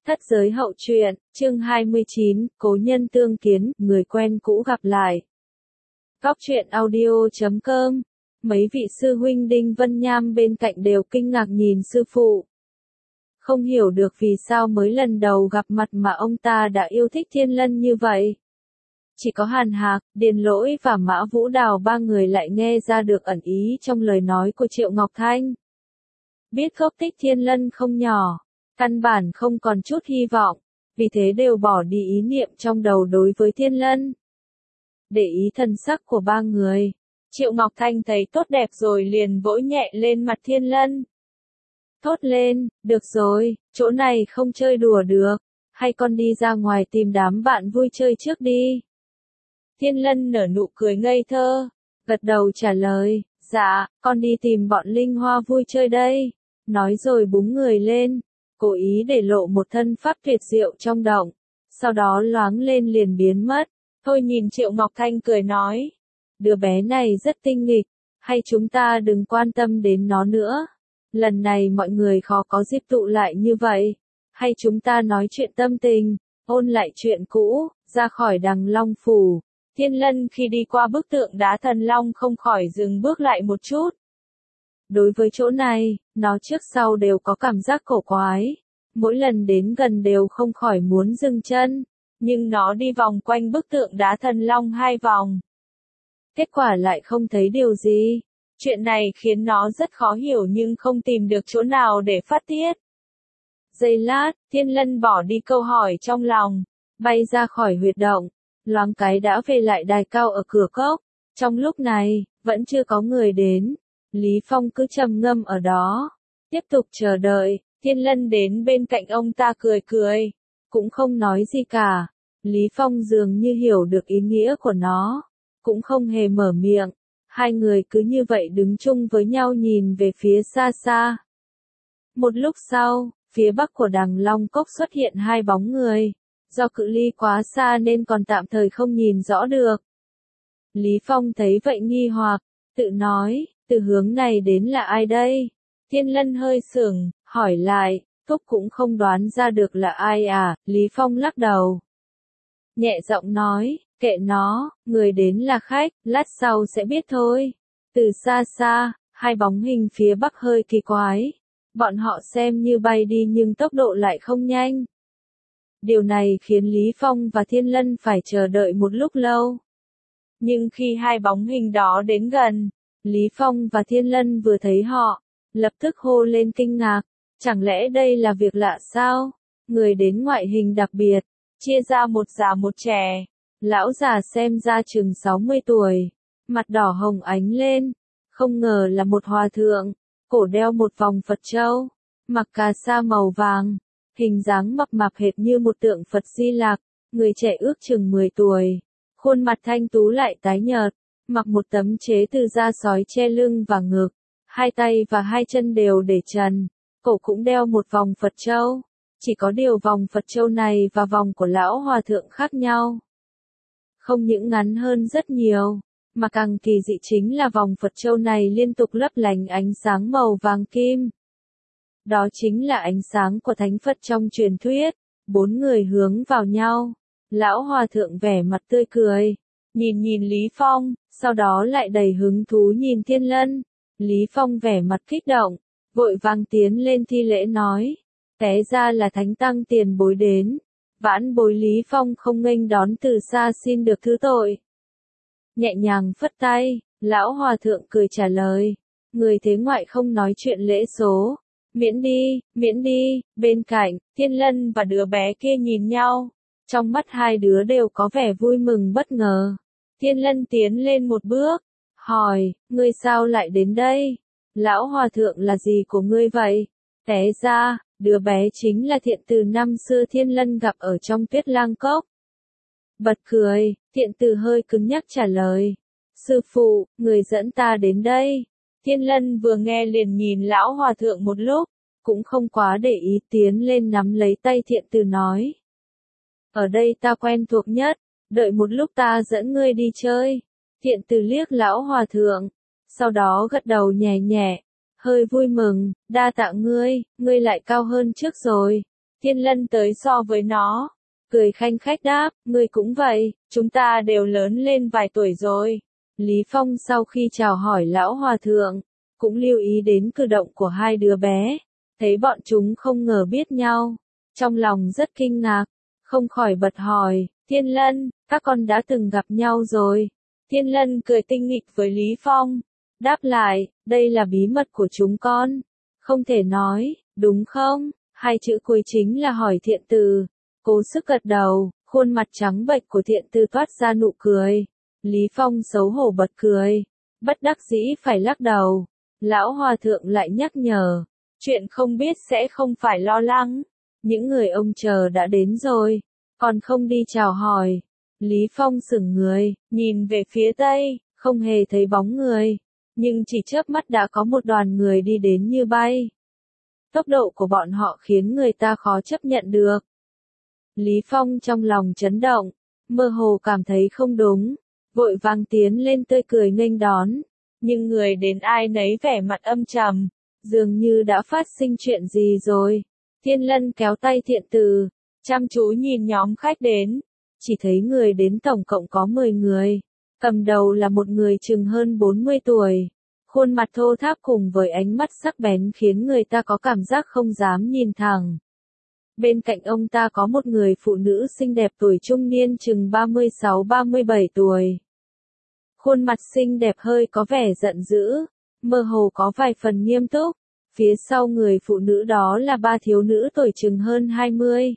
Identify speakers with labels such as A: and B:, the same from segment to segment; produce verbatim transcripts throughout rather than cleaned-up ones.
A: Thất giới hậu truyện, chương hai mươi chín, cố nhân tương kiến, người quen cũ gặp lại. Góc truyện audio chấm com. Mấy vị sư huynh Đinh Vân Nham bên cạnh đều kinh ngạc nhìn sư phụ. Không hiểu được vì sao mới lần đầu gặp mặt mà ông ta đã yêu thích Thiên Lân như vậy. Chỉ có Hàn Hạc, Điền Lỗi và Mã Vũ Đào ba người lại nghe ra được ẩn ý trong lời nói của Triệu Ngọc Thanh. Biết gốc tích Thiên Lân không nhỏ, căn bản không còn chút hy vọng, vì thế đều bỏ đi ý niệm trong đầu đối với Thiên Lân. Để ý thần sắc của ba người, Triệu Ngọc Thanh thấy tốt đẹp rồi liền vỗ nhẹ lên mặt Thiên Lân. Thốt lên, được rồi, chỗ này không chơi đùa được, hay con đi ra ngoài tìm đám bạn vui chơi trước đi. Thiên Lân nở nụ cười ngây thơ, gật đầu trả lời, dạ, con đi tìm bọn Linh Hoa vui chơi đây. Nói rồi búng người lên, cố ý để lộ một thân pháp tuyệt diệu trong động, sau đó loáng lên liền biến mất. Thôi nhìn Triệu Ngọc Thanh cười nói, đứa bé này rất tinh nghịch, hay chúng ta đừng quan tâm đến nó nữa. Lần này mọi người khó có dịp tụ lại như vậy, hay chúng ta nói chuyện tâm tình, ôn lại chuyện cũ, ra khỏi Đằng Long Phủ. Thiên Lân khi đi qua bức tượng đá thần long không khỏi dừng bước lại một chút. Đối với chỗ này, nó trước sau đều có cảm giác cổ quái. Mỗi lần đến gần đều không khỏi muốn dừng chân. Nhưng nó đi vòng quanh bức tượng đá thần long hai vòng. Kết quả lại không thấy điều gì. Chuyện này khiến nó rất khó hiểu nhưng không tìm được chỗ nào để phát tiết. Giây lát, Thiên Lân bỏ đi câu hỏi trong lòng. Bay ra khỏi huyệt động. Loáng cái đã về lại đài cao ở cửa cốc. Trong lúc này, vẫn chưa có người đến. Lý Phong cứ trầm ngâm ở đó, tiếp tục chờ đợi. Thiên Lân đến bên cạnh ông ta cười cười, cũng không nói gì cả. Lý Phong dường như hiểu được ý nghĩa của nó, cũng không hề mở miệng. Hai người cứ như vậy đứng chung với nhau nhìn về phía xa xa. Một lúc sau, phía bắc của Đằng Long Cốc xuất hiện hai bóng người, do cự ly quá xa nên còn tạm thời không nhìn rõ được. Lý Phong thấy vậy nghi hoặc, tự nói, từ hướng này đến là ai đây? Thiên Lân hơi sững, hỏi lại, Thúc cũng không đoán ra được là ai à, Lý Phong lắc đầu. Nhẹ giọng nói, kệ nó, người đến là khách, lát sau sẽ biết thôi. Từ xa xa, hai bóng hình phía bắc hơi kỳ quái. Bọn họ xem như bay đi nhưng tốc độ lại không nhanh. Điều này khiến Lý Phong và Thiên Lân phải chờ đợi một lúc lâu. Nhưng khi hai bóng hình đó đến gần, Lý Phong và Thiên Lân vừa thấy họ, lập tức hô lên kinh ngạc, chẳng lẽ đây là việc lạ sao? Người đến ngoại hình đặc biệt, chia ra một già một trẻ, lão già xem ra chừng sáu mươi tuổi, mặt đỏ hồng ánh lên, không ngờ là một hòa thượng, cổ đeo một vòng Phật châu, mặc cà sa màu vàng, hình dáng mập mạp hệt như một tượng Phật Di Lặc, người trẻ ước chừng mười tuổi, khuôn mặt thanh tú lại tái nhợt. Mặc một tấm chế từ da sói che lưng và ngực, hai tay và hai chân đều để trần, cổ cũng đeo một vòng Phật châu, chỉ có điều vòng Phật châu này và vòng của lão hòa thượng khác nhau. Không những ngắn hơn rất nhiều, mà càng kỳ dị chính là vòng Phật châu này liên tục lấp lánh ánh sáng màu vàng kim. Đó chính là ánh sáng của Thánh Phật trong truyền thuyết. Bốn người hướng vào nhau, lão hòa thượng vẻ mặt tươi cười. Nhìn nhìn Lý Phong, sau đó lại đầy hứng thú nhìn Thiên Lân. Lý Phong vẻ mặt kích động, vội vàng tiến lên thi lễ nói. Té ra là Thánh Tăng tiền bối đến. Vãn bối Lý Phong không nghênh đón từ xa xin được thứ tội. Nhẹ nhàng phất tay, lão hòa thượng cười trả lời. Người thế ngoại không nói chuyện lễ số. Miễn đi, miễn đi, bên cạnh, Thiên Lân và đứa bé kia nhìn nhau. Trong mắt hai đứa đều có vẻ vui mừng bất ngờ. Thiên Lân tiến lên một bước, hỏi, ngươi sao lại đến đây? Lão hòa thượng là gì của ngươi vậy? Té ra, đứa bé chính là thiện từ năm xưa Thiên Lân gặp ở trong Tuyết Lang Cốc. Bật cười, thiện từ hơi cứng nhắc trả lời. Sư phụ, người dẫn ta đến đây. Thiên Lân vừa nghe liền nhìn lão hòa thượng một lúc, cũng không quá để ý tiến lên nắm lấy tay thiện từ nói. Ở đây ta quen thuộc nhất. Đợi một lúc ta dẫn ngươi đi chơi. Thiện từ liếc lão hòa thượng, sau đó gật đầu nhẹ nhẹ, hơi vui mừng, đa tạ ngươi, ngươi lại cao hơn trước rồi. Thiên Lân tới so với nó. Cười khanh khách đáp, ngươi cũng vậy, chúng ta đều lớn lên vài tuổi rồi. Lý Phong sau khi chào hỏi lão hòa thượng, cũng lưu ý đến cử động của hai đứa bé. Thấy bọn chúng không ngờ biết nhau. Trong lòng rất kinh ngạc, không khỏi bật hỏi, Thiên Lân, các con đã từng gặp nhau rồi. Thiên Lân cười tinh nghịch với Lý Phong. Đáp lại, đây là bí mật của chúng con. Không thể nói, đúng không? Hai chữ cuối chính là hỏi thiện từ. Cố sức gật đầu, khuôn mặt trắng bệch của thiện từ toát ra nụ cười. Lý Phong xấu hổ bật cười. Bất đắc dĩ phải lắc đầu. Lão hòa thượng lại nhắc nhở. Chuyện không biết sẽ không phải lo lắng. Những người ông chờ đã đến rồi. Còn không đi chào hỏi. Lý Phong sững người, nhìn về phía tây, không hề thấy bóng người. Nhưng chỉ chớp mắt đã có một đoàn người đi đến như bay. Tốc độ của bọn họ khiến người ta khó chấp nhận được. Lý Phong trong lòng chấn động, mơ hồ cảm thấy không đúng, vội vàng tiến lên tươi cười nghênh đón. Nhưng người đến ai nấy vẻ mặt âm trầm, dường như đã phát sinh chuyện gì rồi. Thiên Lân kéo tay thiện từ, chăm chú nhìn nhóm khách đến. Chỉ thấy người đến tổng cộng có mười người. Cầm đầu là một người chừng hơn bốn mươi tuổi. Khuôn mặt thô tháp cùng với ánh mắt sắc bén khiến người ta có cảm giác không dám nhìn thẳng. Bên cạnh ông ta có một người phụ nữ xinh đẹp tuổi trung niên chừng ba mươi sáu ba mươi bảy tuổi. Khuôn mặt xinh đẹp hơi có vẻ giận dữ, mơ hồ có vài phần nghiêm túc. Phía sau người phụ nữ đó là ba thiếu nữ tuổi chừng hơn hai mươi.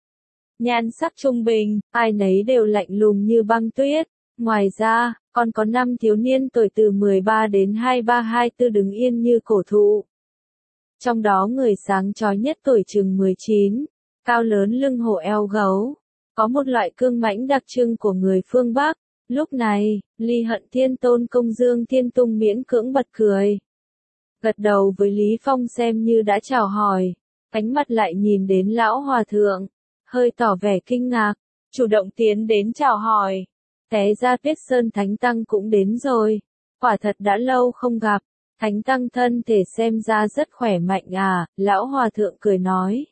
A: Nhan sắc trung bình, ai nấy đều lạnh lùng như băng tuyết. Ngoài ra, còn có năm thiếu niên tuổi từ mười ba đến hai mươi ba hai mươi tư đứng yên như cổ thụ. Trong đó người sáng chói nhất tuổi chừng mười chín, cao lớn lưng hổ eo gấu. Có một loại cương mãnh đặc trưng của người phương Bắc. Lúc này, Ly Hận Thiên Tôn Công Dương Thiên Tung miễn cưỡng bật cười. Gật đầu với Lý Phong xem như đã chào hỏi. Ánh mắt lại nhìn đến lão hòa thượng. Hơi tỏ vẻ kinh ngạc, chủ động tiến đến chào hỏi. Té ra Tuyết Sơn Thánh Tăng cũng đến rồi. Quả thật đã lâu không gặp. Thánh Tăng thân thể xem ra rất khỏe mạnh à, lão hòa thượng cười nói.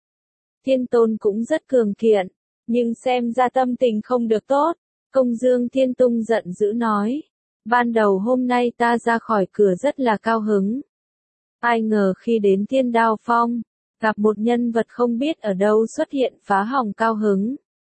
A: Thiên Tôn cũng rất cường kiện, nhưng xem ra tâm tình không được tốt. Công Dương Thiên Tung giận dữ nói. Ban đầu hôm nay ta ra khỏi cửa rất là cao hứng. Ai ngờ khi đến Thiên Đao Phong, gặp một nhân vật không biết ở đâu xuất hiện phá hỏng cao hứng.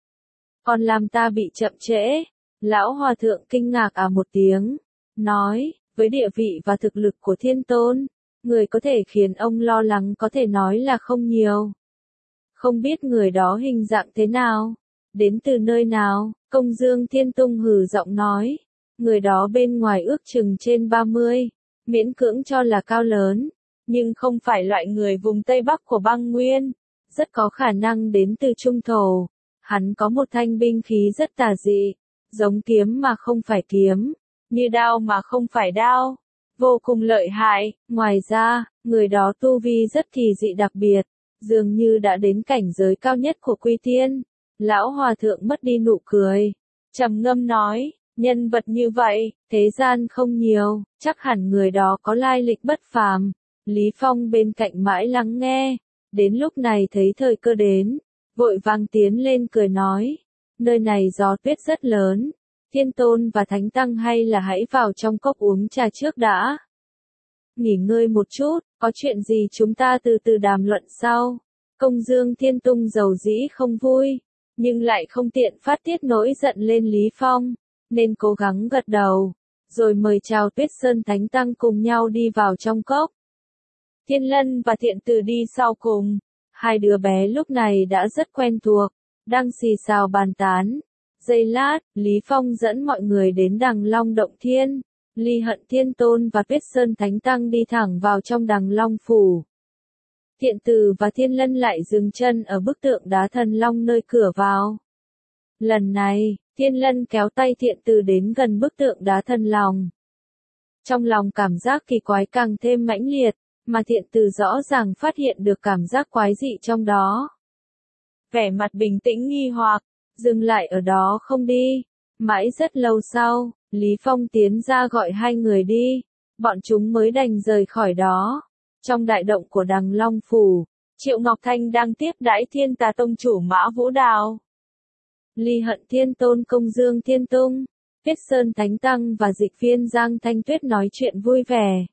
A: Còn làm ta bị chậm trễ. Lão hòa thượng kinh ngạc à một tiếng. Nói, với địa vị và thực lực của Thiên Tôn, người có thể khiến ông lo lắng có thể nói là không nhiều. Không biết người đó hình dạng thế nào? Đến từ nơi nào? Công Dương Thiên Tung hừ giọng nói. Người đó bên ngoài ước chừng trên ba mươi. Miễn cưỡng cho là cao lớn. Nhưng không phải loại người vùng Tây Bắc của băng nguyên. Rất có khả năng đến từ Trung Thổ. Hắn có một thanh binh khí rất tà dị. Giống kiếm mà không phải kiếm. Như đao mà không phải đao. Vô cùng lợi hại. Ngoài ra, người đó tu vi rất kỳ dị đặc biệt. Dường như đã đến cảnh giới cao nhất của Quy Thiên. Lão hòa thượng mất đi nụ cười. Trầm ngâm nói, nhân vật như vậy, thế gian không nhiều, chắc hẳn người đó có lai lịch bất phàm. Lý Phong bên cạnh mãi lắng nghe. Đến lúc này thấy thời cơ đến. Vội vàng tiến lên cười nói. Nơi này gió tuyết rất lớn. Thiên Tôn và Thánh Tăng hay là hãy vào trong cốc uống trà trước đã. Nghỉ ngơi một chút, có chuyện gì chúng ta từ từ đàm luận sau. Công Dương Thiên Tung giàu dĩ không vui, nhưng lại không tiện phát tiết nỗi giận lên Lý Phong, nên cố gắng gật đầu, rồi mời chào Tuyết Sơn Thánh Tăng cùng nhau đi vào trong cốc. Thiên Lân và Thiện Từ đi sau cùng, hai đứa bé lúc này đã rất quen thuộc, đang xì xào bàn tán. Giây lát, Lý Phong dẫn mọi người đến Đằng Long Động Thiên. Ly Hận Thiên Tôn và Tuyết Sơn Thánh Tăng đi thẳng vào trong Đằng Long Phủ. Thiện Từ và Thiên Lân lại dừng chân ở bức tượng đá thần long nơi cửa vào. Lần này, Thiên Lân kéo tay Thiện Từ đến gần bức tượng đá thần long. Trong lòng cảm giác kỳ quái càng thêm mãnh liệt, mà Thiện Từ rõ ràng phát hiện được cảm giác quái dị trong đó. Vẻ mặt bình tĩnh nghi hoặc, dừng lại ở đó không đi. Mãi rất lâu sau, Lý Phong tiến ra gọi hai người đi. Bọn chúng mới đành rời khỏi đó. Trong đại động của Đằng Long Phủ, Triệu Ngọc Thanh đang tiếp đãi Thiên Tà Tông chủ Mã Vũ Đào. Ly Hận Thiên Tôn Công Dương Thiên Tung, Tuyết Sơn Thánh Tăng và dịch viên Giang Thanh Tuyết nói chuyện vui vẻ.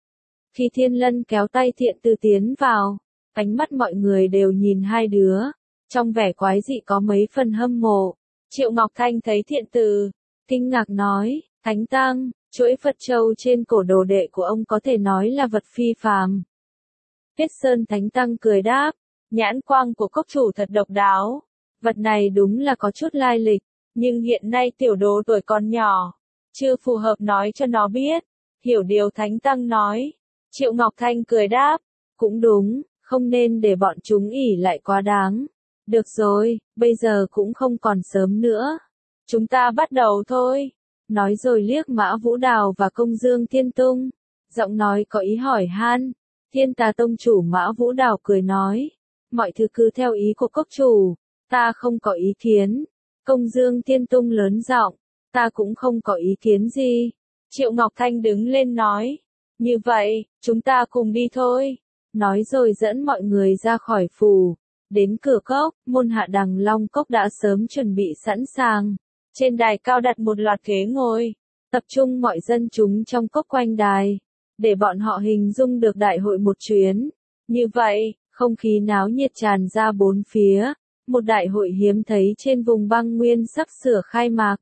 A: Khi Thiên Lân kéo tay Thiện Từ tiến vào, ánh mắt mọi người đều nhìn hai đứa, trong vẻ quái dị có mấy phần hâm mộ. Triệu Ngọc Thanh thấy Thiện Từ, kinh ngạc nói, Thánh Tăng, chuỗi Phật Châu trên cổ đồ đệ của ông có thể nói là vật phi phàm. Tuyết Sơn Thánh Tăng cười đáp, nhãn quang của cốc chủ thật độc đáo, vật này đúng là có chút lai lịch, nhưng hiện nay tiểu đồ tuổi còn nhỏ, chưa phù hợp nói cho nó biết. Hiểu điều Thánh Tăng nói. Triệu Ngọc Thanh cười đáp, cũng đúng, không nên để bọn chúng ỉ lại quá đáng. Được rồi, bây giờ cũng không còn sớm nữa. Chúng ta bắt đầu thôi. Nói rồi liếc Mã Vũ Đào và Công Dương Thiên Tung. Giọng nói có ý hỏi han. Thiên Tà Tông chủ Mã Vũ Đào cười nói. Mọi thứ cứ theo ý của cốc chủ. Ta không có ý kiến. Công Dương Thiên Tung lớn giọng. Ta cũng không có ý kiến gì. Triệu Ngọc Thanh đứng lên nói. Như vậy, chúng ta cùng đi thôi. Nói rồi dẫn mọi người ra khỏi phủ. Đến cửa cốc, môn hạ Đằng Long Cốc đã sớm chuẩn bị sẵn sàng. Trên đài cao đặt một loạt ghế ngồi. Tập trung mọi dân chúng trong cốc quanh đài. Để bọn họ hình dung được đại hội một chuyến. Như vậy, không khí náo nhiệt tràn ra bốn phía. Một đại hội hiếm thấy trên vùng băng nguyên sắp sửa khai mạc.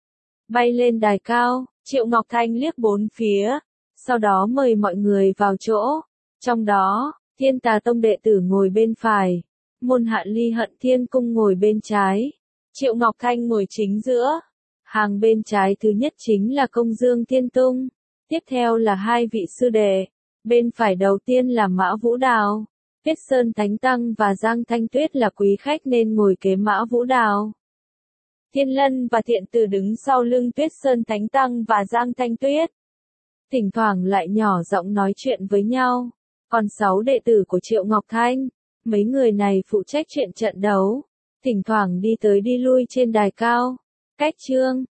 A: Bay lên đài cao, Triệu Ngọc Thanh liếc bốn phía. Sau đó mời mọi người vào chỗ. Trong đó, Thiên Tà Tông đệ tử ngồi bên phải. Môn hạ Ly Hận Thiên Cung ngồi bên trái. Triệu Ngọc Thanh ngồi chính giữa. Hàng bên trái thứ nhất chính là Công Dương Thiên Tung. Tiếp theo là hai vị sư đệ. Bên phải đầu tiên là Mã Vũ Đào. Tuyết Sơn Thánh Tăng và Giang Thanh Tuyết là quý khách nên ngồi kế Mã Vũ Đào. Thiên Lân và Thiện Từ đứng sau lưng Tuyết Sơn Thánh Tăng và Giang Thanh Tuyết. Thỉnh thoảng lại nhỏ giọng nói chuyện với nhau. Còn sáu đệ tử của Triệu Ngọc Thanh, mấy người này phụ trách chuyện trận đấu. Thỉnh thoảng đi tới đi lui trên đài cao. Cách chương